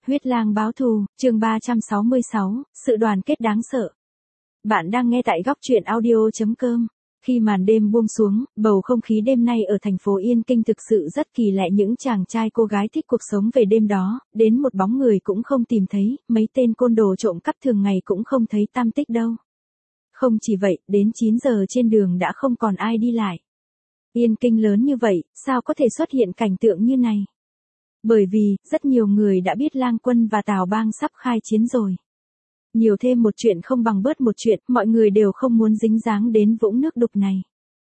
Huyết lang báo thù, chương 366, sự đoàn kết đáng sợ. Bạn đang nghe tại góc truyện audio.com. Khi màn đêm buông xuống, bầu không khí đêm nay ở thành phố Yên Kinh thực sự rất kỳ lạ, những chàng trai cô gái thích cuộc sống về đêm đó, đến một bóng người cũng không tìm thấy, mấy tên côn đồ trộm cắp thường ngày cũng không thấy tăm tích đâu. Không chỉ vậy, đến 9 giờ trên đường đã không còn ai đi lại. Yên Kinh lớn như vậy, sao có thể xuất hiện cảnh tượng như này? Bởi vì, rất nhiều người đã biết Lang Quân và Tào Bang sắp khai chiến rồi. Nhiều thêm một chuyện không bằng bớt một chuyện, mọi người đều không muốn dính dáng đến vũng nước đục này.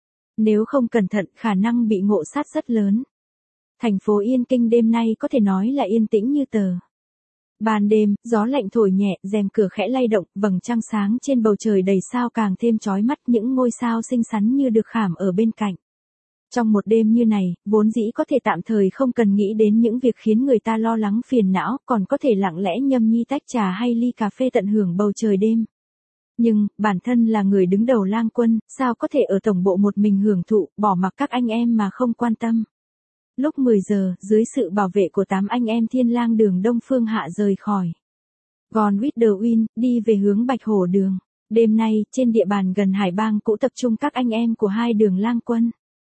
Nếu không cẩn thận, khả năng bị ngộ sát rất lớn. Thành phố Yên Kinh đêm nay có thể nói là yên tĩnh như tờ. Ban đêm, gió lạnh thổi nhẹ, rèm cửa khẽ lay động, vầng trăng sáng trên bầu trời đầy sao càng thêm chói mắt, những ngôi sao xinh xắn như được khảm ở bên cạnh. Trong một đêm như này, vốn dĩ có thể tạm thời không cần nghĩ đến những việc khiến người ta lo lắng phiền não, còn có thể lặng lẽ nhâm nhi tách trà hay ly cà phê tận hưởng bầu trời đêm. Nhưng, bản thân là người đứng đầu Lang Quân, sao có thể ở tổng bộ một mình hưởng thụ, bỏ mặc các anh em mà không quan tâm. Lúc 10 giờ, dưới sự bảo vệ của 8 anh em Thiên Lang Đường Đông Phương Hạ rời khỏi Gone with the Wind, đi về hướng Bạch Hổ Đường. Đêm nay, trên địa bàn gần Hải Bang cũng tập trung các anh em của hai đường Lang Quân.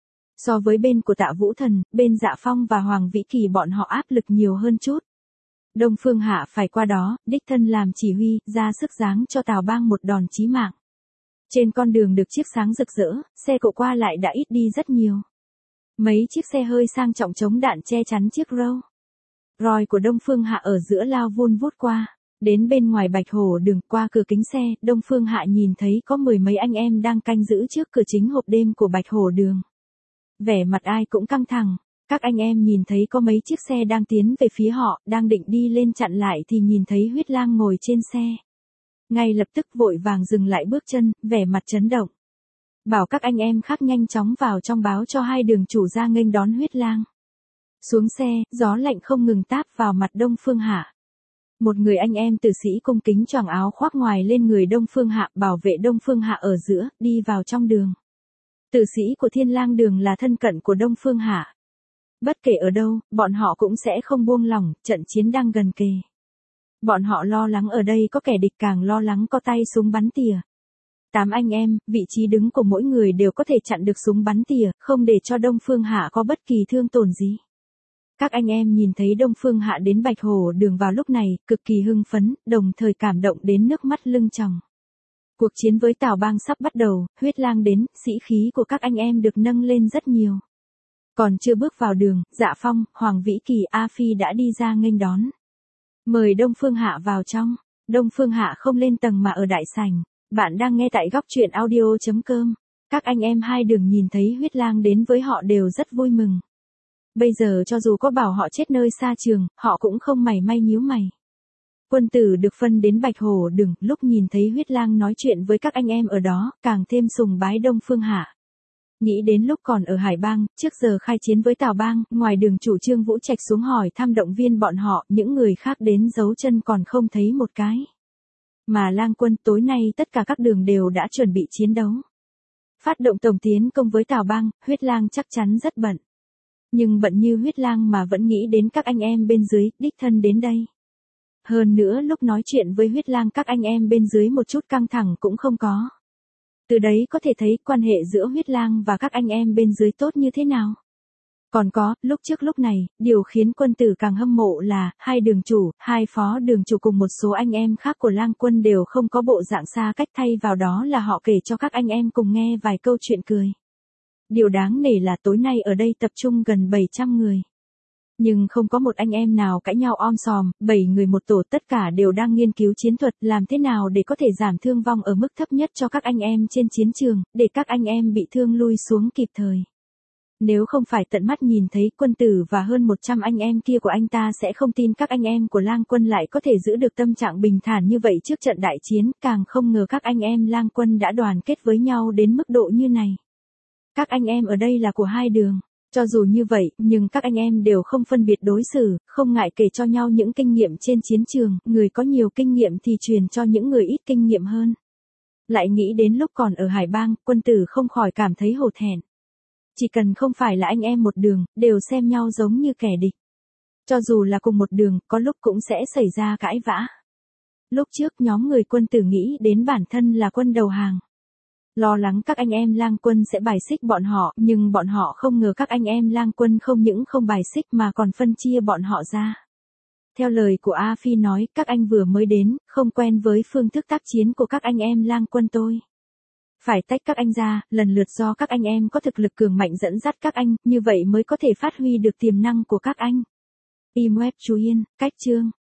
So với bên của Tạ Vũ Thần, bên Dạ Phong và Hoàng Vĩ Kỳ bọn họ áp lực nhiều hơn chút. Đông Phương Hạ phải qua đó, đích thân làm chỉ huy, ra sức giáng cho Tào Bang một đòn chí mạng. Trên con đường được chiếc sáng rực rỡ, xe cộ qua lại đã ít đi rất nhiều. Mấy chiếc xe hơi sang trọng chống đạn che chắn chiếc Rolls-Royce của Đông Phương Hạ ở giữa lao vun vút qua. Đến bên ngoài Bạch Hổ Đường, qua cửa kính xe, Đông Phương Hạ nhìn thấy có 10 mấy anh em đang canh giữ trước cửa chính hộp đêm của Bạch Hổ Đường. Vẻ mặt ai cũng căng thẳng, các anh em nhìn thấy có mấy chiếc xe đang tiến về phía họ, đang định đi lên chặn lại thì nhìn thấy Huyết Lang ngồi trên xe. Ngay lập tức vội vàng dừng lại bước chân, vẻ mặt chấn động. Bảo các anh em khác nhanh chóng vào trong báo cho hai đường chủ ra nghênh đón Huyết Lang. Xuống xe, gió lạnh không ngừng táp vào mặt Đông Phương Hạ. Một người anh em tử sĩ cung kính choàng áo khoác ngoài lên người Đông Phương Hạ, bảo vệ Đông Phương Hạ ở giữa, đi vào trong đường. Tử sĩ của Thiên Lang Đường là thân cận của Đông Phương Hạ. Bất kể ở đâu, bọn họ cũng sẽ không buông lỏng, trận chiến đang gần kề. Bọn họ lo lắng ở đây có kẻ địch, càng lo lắng có tay súng bắn tỉa. 8 anh em, vị trí đứng của mỗi người đều có thể chặn được súng bắn tỉa, không để cho Đông Phương Hạ có bất kỳ thương tổn gì. Các anh em nhìn thấy Đông Phương Hạ đến Bạch Hổ Đường vào lúc này, cực kỳ hưng phấn, đồng thời cảm động đến nước mắt lưng tròng. Cuộc chiến với Tào Bang sắp bắt đầu, Huyết Lang đến, sĩ khí của các anh em được nâng lên rất nhiều. Còn chưa bước vào đường, Dạ Phong, Hoàng Vĩ Kỳ, A Phi đã đi ra nghênh đón. Mời Đông Phương Hạ vào trong. Đông Phương Hạ không lên tầng mà ở đại sảnh. Bạn đang nghe tại góc truyện audio.com. Các anh em hai đường nhìn thấy Huyết Lang đến với họ đều rất vui mừng. Bây giờ cho dù có bảo họ chết nơi xa trường, họ cũng không mảy may nhíu mày. Quân tử được phân đến Bạch Hổ Đường, lúc nhìn thấy Huyết Lang nói chuyện với các anh em ở đó, càng thêm sùng bái Đông Phương Hạ. Nghĩ đến lúc còn ở Hải Bang, trước giờ khai chiến với Tào Bang, ngoài đường chủ Trương Vũ Trạch xuống hỏi thăm động viên bọn họ, những người khác đến giấu chân còn không thấy một cái. Mà Lang Quân tối nay tất cả các đường đều đã chuẩn bị chiến đấu. Phát động tổng tiến công với Tào Bang, Huyết Lang chắc chắn rất bận. Nhưng bận như Huyết Lang mà vẫn nghĩ đến các anh em bên dưới, đích thân đến đây. Hơn nữa lúc nói chuyện với Huyết Lang các anh em bên dưới một chút căng thẳng cũng không có. Từ đấy có thể thấy quan hệ giữa Huyết Lang và các anh em bên dưới tốt như thế nào. Còn có, lúc trước lúc này, điều khiến quân tử càng hâm mộ là, hai đường chủ, hai phó đường chủ cùng một số anh em khác của Lang Quân đều không có bộ dạng xa cách, thay vào đó là họ kể cho các anh em cùng nghe vài câu chuyện cười. Điều đáng nể là tối nay ở đây tập trung gần 700 người. Nhưng không có một anh em nào cãi nhau om sòm, 7 người một tổ tất cả đều đang nghiên cứu chiến thuật làm thế nào để có thể giảm thương vong ở mức thấp nhất cho các anh em trên chiến trường, để các anh em bị thương lui xuống kịp thời. Nếu không phải tận mắt nhìn thấy, quân tử và hơn 100 anh em kia của anh ta sẽ không tin các anh em của Lang Quân lại có thể giữ được tâm trạng bình thản như vậy trước trận đại chiến, càng không ngờ các anh em Lang Quân đã đoàn kết với nhau đến mức độ như này. Các anh em ở đây là của hai đường. Cho dù như vậy, nhưng các anh em đều không phân biệt đối xử, không ngại kể cho nhau những kinh nghiệm trên chiến trường, người có nhiều kinh nghiệm thì truyền cho những người ít kinh nghiệm hơn. Lại nghĩ đến lúc còn ở Hải Bang, quân tử không khỏi cảm thấy hổ thẹn. Chỉ cần không phải là anh em một đường, đều xem nhau giống như kẻ địch. Cho dù là cùng một đường, có lúc cũng sẽ xảy ra cãi vã. Lúc trước nhóm người quân tử nghĩ đến bản thân là quân đầu hàng. Lo lắng các anh em lang quân sẽ bài xích bọn họ, nhưng bọn họ không ngờ các anh em lang quân không những không bài xích mà còn phân chia bọn họ ra. Theo lời của A Phi nói, các anh vừa mới đến, không quen với phương thức tác chiến của các anh em lang quân tôi. Phải tách các anh ra, lần lượt do các anh em có thực lực cường mạnh dẫn dắt các anh, như vậy mới có thể phát huy được tiềm năng của các anh. Im web chú Yên, cách chương.